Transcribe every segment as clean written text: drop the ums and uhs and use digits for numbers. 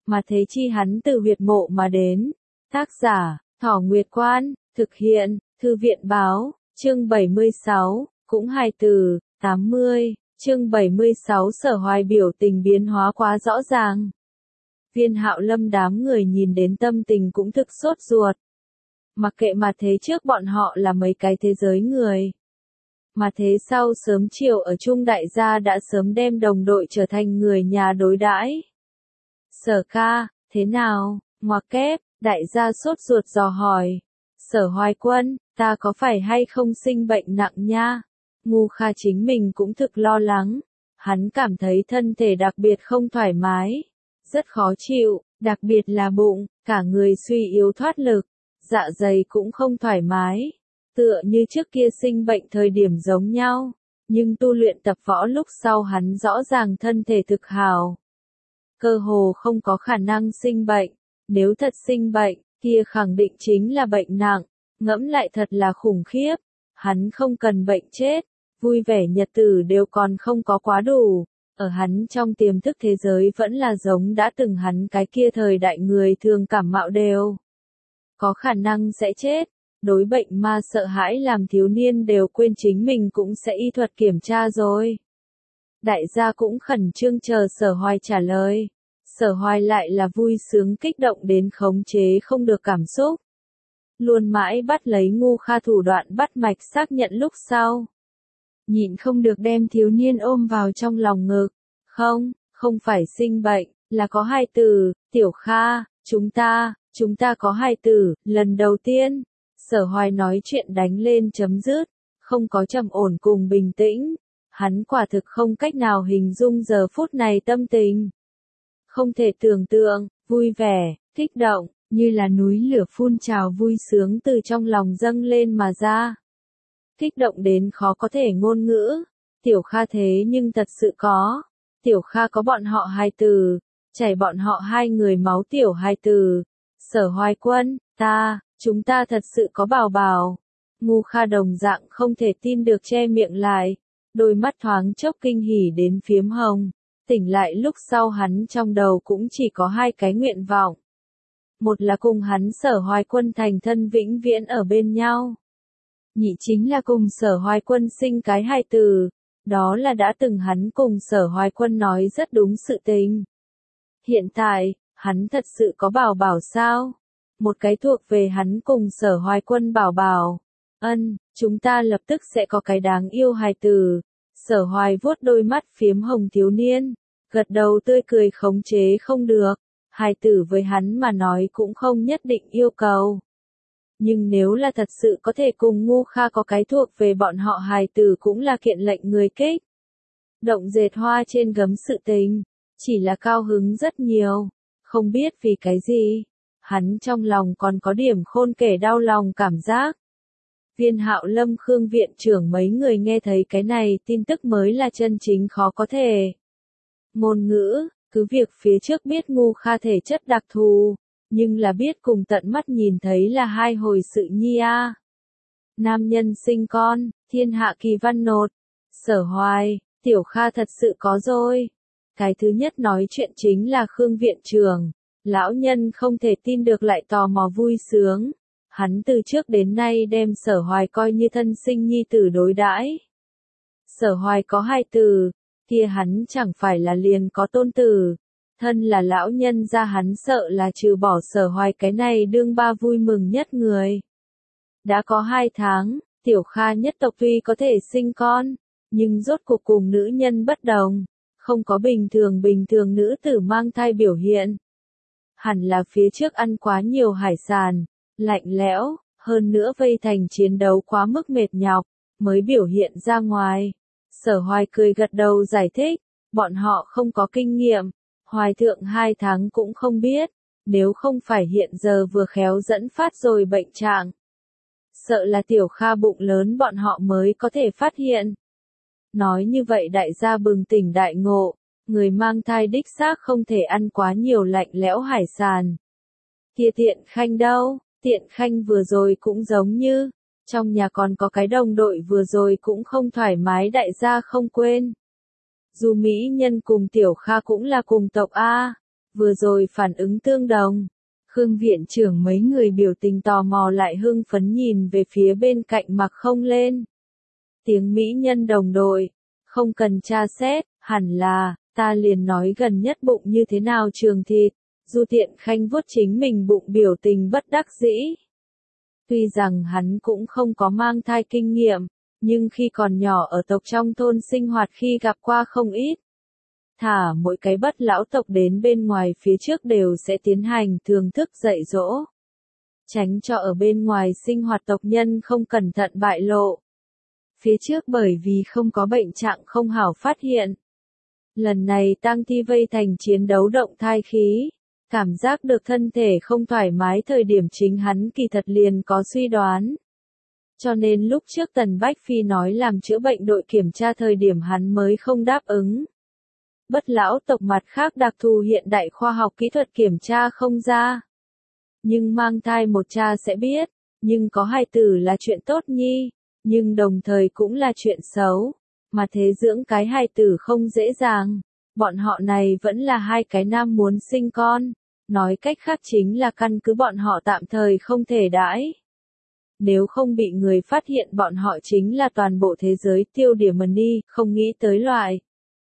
mà thế chi hắn từ huyệt mộ mà đến. Tác giả, Thỏ Nguyệt Quan, thực hiện, Thư viện Báo, chương 76, cũng hai từ, 80, chương 76 Sở Hoài biểu tình biến hóa quá rõ ràng. Viên Hạo Lâm đám người nhìn đến tâm tình cũng thực sốt ruột. Mặc kệ mà thế trước bọn họ là mấy cái thế giới người. Mà thế sau sớm chiều ở chung đại gia đã sớm đem đồng đội trở thành người nhà đối đãi. Sở ca, thế nào, ngoặc kép, đại gia sốt ruột dò hỏi. Sở Hoài Quân, ta có phải hay không sinh bệnh nặng nha? Ngu Kha chính mình cũng thực lo lắng. Hắn cảm thấy thân thể đặc biệt không thoải mái. Rất khó chịu, đặc biệt là bụng, cả người suy yếu thoát lực. Dạ dày cũng không thoải mái. Tựa như trước kia sinh bệnh thời điểm giống nhau. Nhưng tu luyện tập võ lúc sau hắn rõ ràng thân thể thực hào. Cơ hồ không có khả năng sinh bệnh. Nếu thật sinh bệnh, kia khẳng định chính là bệnh nặng. Ngẫm lại thật là khủng khiếp. Hắn không cần bệnh chết. Vui vẻ nhật tử đều còn không có quá đủ. Ở hắn trong tiềm thức thế giới vẫn là giống đã từng hắn cái kia thời đại người thường cảm mạo đều. Có khả năng sẽ chết. Đối bệnh ma sợ hãi làm thiếu niên đều quên chính mình cũng sẽ y thuật kiểm tra rồi. Đại gia cũng khẩn trương chờ Sở Hoài trả lời. Sở Hoài lại là vui sướng kích động đến khống chế không được cảm xúc. Luôn mãi bắt lấy Ngu Kha thủ đoạn bắt mạch xác nhận lúc sau. Nhịn không được đem thiếu niên ôm vào trong lòng ngực. Không phải sinh bệnh, là có hai từ, Tiểu Kha, chúng ta có hai từ, lần đầu tiên. Sở Hoài nói chuyện đánh lên chấm dứt, không có trầm ổn cùng bình tĩnh. Hắn quả thực không cách nào hình dung giờ phút này tâm tình. Không thể tưởng tượng, vui vẻ, kích động, như là núi lửa phun trào vui sướng từ trong lòng dâng lên mà ra. Kích động đến khó có thể ngôn ngữ. Tiểu Kha thế nhưng thật sự có. Tiểu Kha có bọn họ hai từ, chảy bọn họ hai người máu tiểu hai từ. Sở Hoài Quân, chúng ta thật sự có bảo bảo. Ngu Kha đồng dạng không thể tin được che miệng lại. Đôi mắt thoáng chốc kinh hỉ đến phiếm hồng. Tỉnh lại lúc sau hắn trong đầu cũng chỉ có hai cái nguyện vọng. Một là cùng hắn Sở Hoài Quân thành thân vĩnh viễn ở bên nhau. Nhị chính là cùng Sở Hoài Quân sinh cái hai từ. Đó là đã từng hắn cùng Sở Hoài Quân nói rất đúng sự tình. Hiện tại, hắn thật sự có bảo bảo sao? Một cái thuộc về hắn cùng Sở Hoài Quân bảo bảo. Chúng ta lập tức sẽ có cái đáng yêu hài tử. Sở Hoài vuốt đôi mắt phiếm hồng thiếu niên. Gật đầu tươi cười khống chế không được. Hài tử với hắn mà nói cũng không nhất định yêu cầu. Nhưng nếu là thật sự có thể cùng Ngu Kha có cái thuộc về bọn họ hài tử cũng là kiện lệnh người kích. Động dệt hoa trên gấm sự tình. Chỉ là cao hứng rất nhiều. Không biết vì cái gì. Hắn trong lòng còn có điểm khôn kể đau lòng cảm giác. Viên Hạo Lâm Khương viện trưởng mấy người nghe thấy cái này tin tức mới là chân chính khó có thể. Ngôn ngữ, cứ việc phía trước biết Ngu Kha thể chất đặc thù, nhưng là biết cùng tận mắt nhìn thấy là hai hồi sự nhi a. Nam nhân sinh con, thiên hạ kỳ văn nột. Sở Hoài, Tiểu Kha thật sự có rồi. Cái thứ nhất nói chuyện chính là Khương viện trưởng. Lão nhân không thể tin được lại tò mò vui sướng. Hắn từ trước đến nay đem Sở Hoài coi như thân sinh nhi tử đối đãi. Sở Hoài có hai từ, kia hắn chẳng phải là liền có tôn tử. Thân là lão nhân ra hắn sợ là trừ bỏ Sở Hoài cái này đương ba vui mừng nhất người. Đã có 2 tháng, Tiểu Kha nhất tộc tuy có thể sinh con, nhưng rốt cuộc cùng nữ nhân bất đồng. Không có bình thường nữ tử mang thai biểu hiện. Hẳn là phía trước ăn quá nhiều hải sản, lạnh lẽo, hơn nữa vây thành chiến đấu quá mức mệt nhọc, mới biểu hiện ra ngoài. Sở Hoài cười gật đầu giải thích, bọn họ không có kinh nghiệm, Hoài thượng 2 tháng cũng không biết, nếu không phải hiện giờ vừa khéo dẫn phát rồi bệnh trạng. Sợ là Tiểu Kha bụng lớn bọn họ mới có thể phát hiện. Nói như vậy đại gia bừng tỉnh đại ngộ, người mang thai đích xác không thể ăn quá nhiều lạnh lẽo hải sản. Kia Tiện Khanh đâu? Tiện Khanh vừa rồi cũng giống như, trong nhà còn có cái đồng đội vừa rồi cũng không thoải mái đại gia không quên. Dù Mỹ Nhân cùng Tiểu Kha cũng là cùng tộc A, vừa rồi phản ứng tương đồng. Khương viện trưởng mấy người biểu tình tò mò lại hưng phấn nhìn về phía bên cạnh mặc không lên. Tiếng mỹ nhân đồng đội, không cần tra xét, hẳn là, ta liền nói gần nhất bụng như thế nào trường thịt. Du Tiện Khanh vuốt chính mình bụng biểu tình bất đắc dĩ. Tuy rằng hắn cũng không có mang thai kinh nghiệm, nhưng khi còn nhỏ ở tộc trong thôn sinh hoạt khi gặp qua không ít. Thả mỗi cái bất lão tộc đến bên ngoài phía trước đều sẽ tiến hành thường thức dạy dỗ. Tránh cho ở bên ngoài sinh hoạt tộc nhân không cẩn thận bại lộ. Phía trước bởi vì không có bệnh trạng không hảo phát hiện. Lần này tang thi vây thành chiến đấu động thai khí. Cảm giác được thân thể không thoải mái thời điểm chính hắn kỳ thật liền có suy đoán. Cho nên lúc trước Tần Bách Phi nói làm chữa bệnh đội kiểm tra thời điểm hắn mới không đáp ứng. Bất lão tộc mặt khác đặc thù hiện đại khoa học kỹ thuật kiểm tra không ra. Nhưng mang thai một cha sẽ biết, nhưng có hài tử là chuyện tốt nhi, nhưng đồng thời cũng là chuyện xấu, mà thế dưỡng cái hài tử không dễ dàng. Bọn họ này vẫn là hai cái nam muốn sinh con, nói cách khác chính là căn cứ bọn họ tạm thời không thể đãi. Nếu không bị người phát hiện bọn họ chính là toàn bộ thế giới tiêu điểm money, không nghĩ tới loại.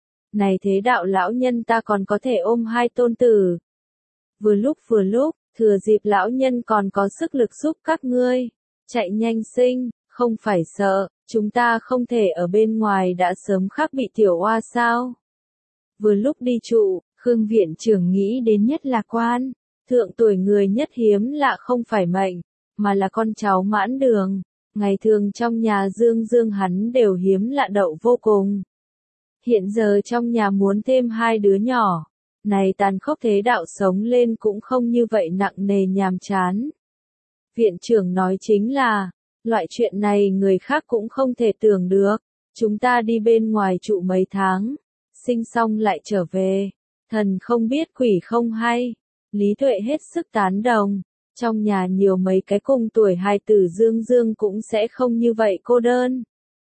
Này thế đạo lão nhân ta còn có thể ôm hai tôn tử. Vừa lúc, thừa dịp lão nhân còn có sức lực giúp các ngươi. Chạy nhanh sinh, không phải sợ, chúng ta không thể ở bên ngoài đã sớm khắc bị tiểu oa sao. Vừa lúc đi trụ, Khương viện trưởng nghĩ đến nhất là quan. Thượng tuổi người nhất hiếm lạ không phải mệnh, mà là con cháu mãn đường. Ngày thường trong nhà Dương hắn đều hiếm lạ đậu vô cùng. Hiện giờ trong nhà muốn thêm hai đứa nhỏ. Này tàn khốc thế đạo sống lên cũng không như vậy nặng nề nhàm chán. Viện trưởng nói chính là, loại chuyện này người khác cũng không thể tưởng được. Chúng ta đi bên ngoài trụ mấy tháng, sinh xong lại trở về. Thần không biết quỷ không hay. Lý Tuệ hết sức tán đồng. Trong nhà nhiều mấy cái cùng tuổi hài tử Dương cũng sẽ không như vậy cô đơn.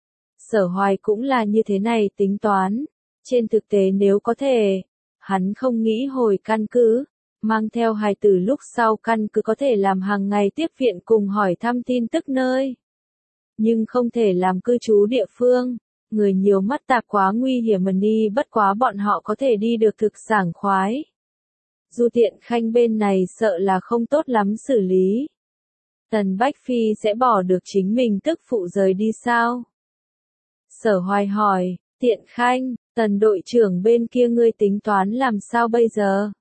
Sở Hoài cũng là như thế này tính toán. Trên thực tế nếu có thể, hắn không nghĩ hồi căn cứ, mang theo hài tử lúc sau căn cứ có thể làm hàng ngày tiếp viện cùng hỏi thăm tin tức nơi. Nhưng không thể làm cư trú địa phương, người nhiều mắt tạp quá nguy hiểm mà đi bất quá bọn họ có thể đi được thực sảng khoái. Du Tiện Khanh bên này sợ là không tốt lắm xử lý. Tần Bách Phi sẽ bỏ được chính mình tức phụ rời đi sao? Sở Hoài hỏi, Tiện Khanh, Tần đội trưởng bên kia ngươi tính toán làm sao bây giờ?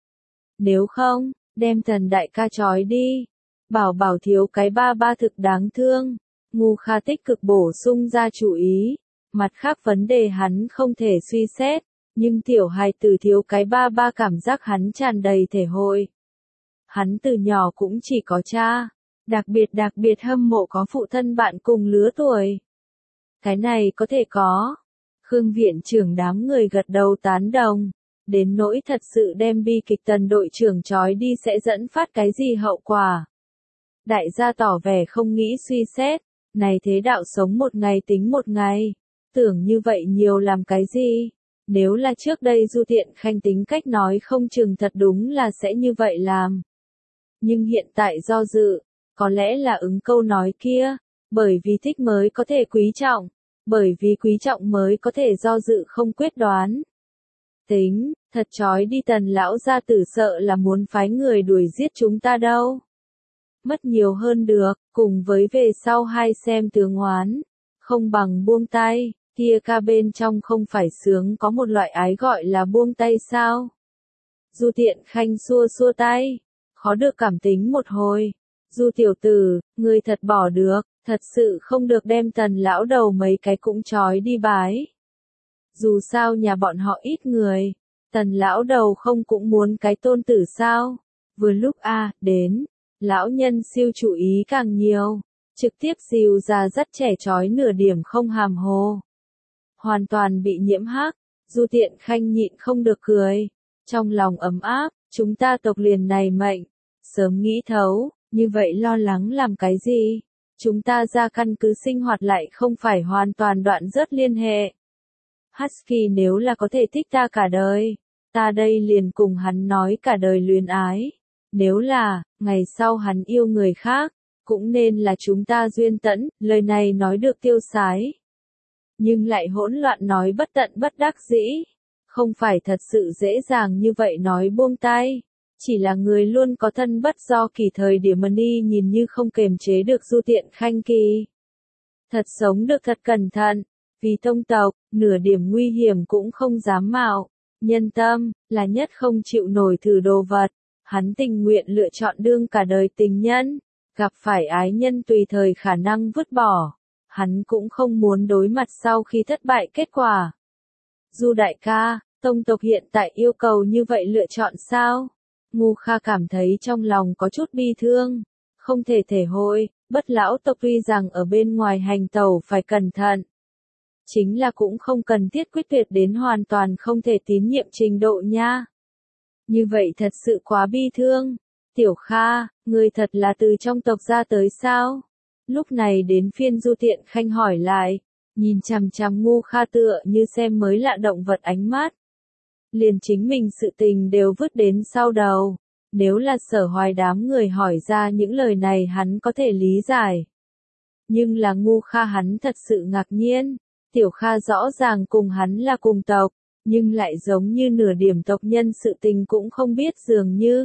Nếu không, đem Tần đại ca trói đi. Bảo thiếu cái ba thực đáng thương. Ngu Kha tích cực bổ sung ra chú ý. Mặt khác vấn đề hắn không thể suy xét. Nhưng tiểu hài tử thiếu cái ba cảm giác hắn tràn đầy thể hội. Hắn từ nhỏ cũng chỉ có cha. Đặc biệt hâm mộ có phụ thân bạn cùng lứa tuổi. Cái này có thể có. Khương viện trưởng đám người gật đầu tán đồng. Đến nỗi thật sự đem bi kịch Tần đội trưởng trói đi sẽ dẫn phát cái gì hậu quả. Đại gia tỏ vẻ không nghĩ suy xét. Này thế đạo sống một ngày tính một ngày. Tưởng như vậy nhiều làm cái gì. Nếu là trước đây Du Tiện Khanh tính cách nói không chừng thật đúng là sẽ như vậy làm. Nhưng hiện tại do dự, có lẽ là ứng câu nói kia, bởi vì thích mới có thể quý trọng, bởi vì quý trọng mới có thể do dự không quyết đoán. Tính, thật chói đi Tần lão gia tử sợ là muốn phái người đuổi giết chúng ta đâu. Mất nhiều hơn được, cùng với về sau hai xem tướng oán, không bằng buông tay. Kia ca bên trong không phải sướng có một loại ái gọi là buông tay sao? Du Tiện Khanh xua tay, khó được cảm tính một hồi. Du tiểu tử, ngươi thật bỏ được, thật sự không được đem Tần lão đầu mấy cái cũng trói đi bái. Dù sao nhà bọn họ ít người, Tần lão đầu không cũng muốn cái tôn tử sao? Vừa lúc đến, lão nhân siêu chú ý càng nhiều, trực tiếp dìu ra rất trẻ trói nửa điểm không hàm hồ. Hoàn toàn bị nhiễm hắc, Du Tiện Khanh nhịn không được cười, trong lòng ấm áp, chúng ta tộc liền này mệnh, sớm nghĩ thấu, như vậy lo lắng làm cái gì, chúng ta ra căn cứ sinh hoạt lại không phải hoàn toàn đoạn rớt liên hệ. Husky nếu là có thể thích ta cả đời, ta đây liền cùng hắn nói cả đời luyến ái. Nếu là, ngày sau hắn yêu người khác, cũng nên là chúng ta duyên tẫn, lời này nói được tiêu sái. Nhưng lại hỗn loạn nói bất tận bất đắc dĩ. Không phải thật sự dễ dàng như vậy nói buông tay. Chỉ là người luôn có thân bất do kỳ thời điểm đi nhìn như không kềm chế được Du Tiện Khanh kỳ. Thật sống được thật cẩn thận, vì tông tộc, nửa điểm nguy hiểm cũng không dám mạo. Nhân tâm, là nhất không chịu nổi thử đồ vật. Hắn tình nguyện lựa chọn đương cả đời tình nhân. Gặp phải ái nhân tùy thời khả năng vứt bỏ. Hắn cũng không muốn đối mặt sau khi thất bại kết quả. Du đại ca, tông tộc hiện tại yêu cầu như vậy lựa chọn sao? Ngu Kha cảm thấy trong lòng có chút bi thương. Không thể thể hội, bất lão tộc tuy rằng ở bên ngoài hành tẩu phải cẩn thận. Chính là cũng không cần thiết quyết tuyệt đến hoàn toàn không thể tín nhiệm trình độ nha. Như vậy thật sự quá bi thương. Tiểu Kha, người thật là từ trong tộc ra tới sao? Lúc này đến phiên Du Tiện Khanh hỏi lại, nhìn chằm chằm Ngu Kha tựa như xem mới lạ động vật ánh mắt. Liền chính mình sự tình đều vứt đến sau đầu. Nếu là Sở Hoài đám người hỏi ra những lời này hắn có thể lý giải. Nhưng là Ngu Kha hắn thật sự ngạc nhiên. Tiểu Kha rõ ràng cùng hắn là cùng tộc, nhưng lại giống như nửa điểm tộc nhân sự tình cũng không biết dường như.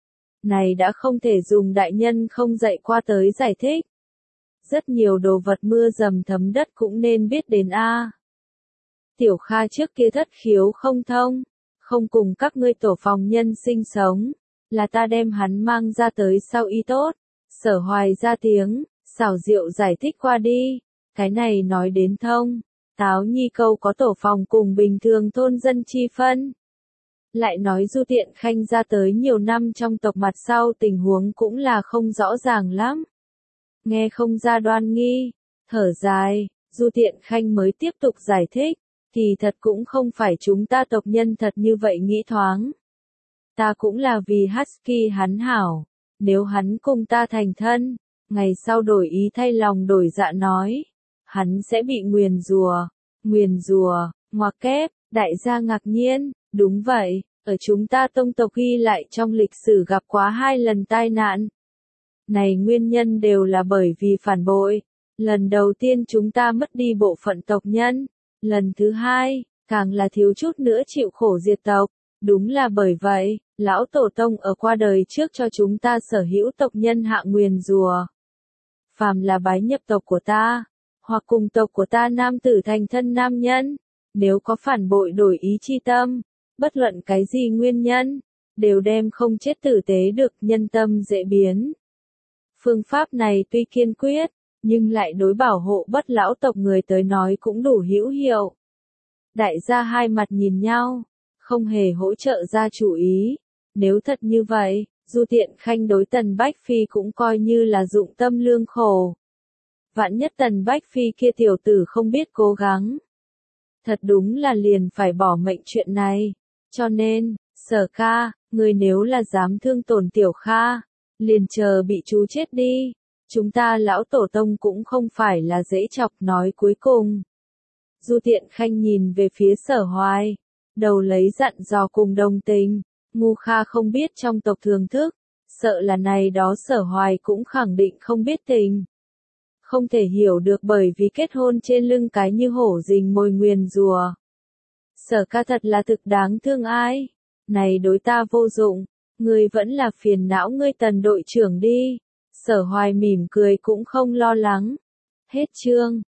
Này đã không thể dùng đại nhân không dạy qua tới giải thích. Rất nhiều đồ vật mưa dầm thấm đất cũng nên biết đến a. Tiểu Kha trước kia thất khiếu không thông, không cùng các ngươi tổ phòng nhân sinh sống, là ta đem hắn mang ra tới sau y tốt. Sở Hoài ra tiếng, xảo diệu giải thích qua đi, cái này nói đến thông. Táo Nhi câu có tổ phòng cùng bình thường thôn dân chi phân. Lại nói Du Tiện Khanh ra tới nhiều năm trong tộc mặt sau tình huống cũng là không rõ ràng lắm. Nghe không ra đoan nghi, thở dài, Du Tiện Khanh mới tiếp tục giải thích, kỳ thật cũng không phải chúng ta tộc nhân thật như vậy nghĩ thoáng. Ta cũng là vì Husky hắn hảo, nếu hắn cùng ta thành thân, ngày sau đổi ý thay lòng đổi dạ nói, hắn sẽ bị nguyền rùa, ngoặc kép, đại gia ngạc nhiên, đúng vậy, ở chúng ta tông tộc ghi lại trong lịch sử gặp quá 2 lần tai nạn. Này nguyên nhân đều là bởi vì phản bội, lần đầu tiên chúng ta mất đi bộ phận tộc nhân, lần thứ hai, càng là thiếu chút nữa chịu khổ diệt tộc, đúng là bởi vậy, lão tổ tông ở qua đời trước cho chúng ta sở hữu tộc nhân hạ nguyền rùa. Phàm là bái nhập tộc của ta, hoặc cùng tộc của ta nam tử thành thân nam nhân, nếu có phản bội đổi ý chi tâm, bất luận cái gì nguyên nhân, đều đem không chết tử tế được, nhân tâm dễ biến. Phương pháp này tuy kiên quyết, nhưng lại đối bảo hộ bất lão tộc người tới nói cũng đủ hữu hiệu. Đại gia hai mặt nhìn nhau, không hề hỗ trợ ra chủ ý. Nếu thật như vậy, Du Tiện Khanh đối Tần Bách Phi cũng coi như là dụng tâm lương khổ. Vạn nhất Tần Bách Phi kia tiểu tử không biết cố gắng. Thật đúng là liền phải bỏ mệnh chuyện này. Cho nên, Sở ca, người nếu là dám thương tổn Tiểu Kha, liền chờ bị chú chết đi. Chúng ta lão tổ tông cũng không phải là dễ chọc nói cuối cùng. Du Tiện Khanh nhìn về phía Sở Hoài, đầu lấy dặn dò cùng đồng tình. Ngu Kha không biết trong tộc thường thức, sợ là này đó Sở Hoài cũng khẳng định không biết tình. Không thể hiểu được bởi vì kết hôn trên lưng cái như hổ rình mồi nguyền rùa. Sở ca thật là thực đáng thương ai. Này đối ta vô dụng, ngươi vẫn là phiền não ngươi Tần đội trưởng đi. Sở Hoài mỉm cười cũng không lo lắng. Hết chương.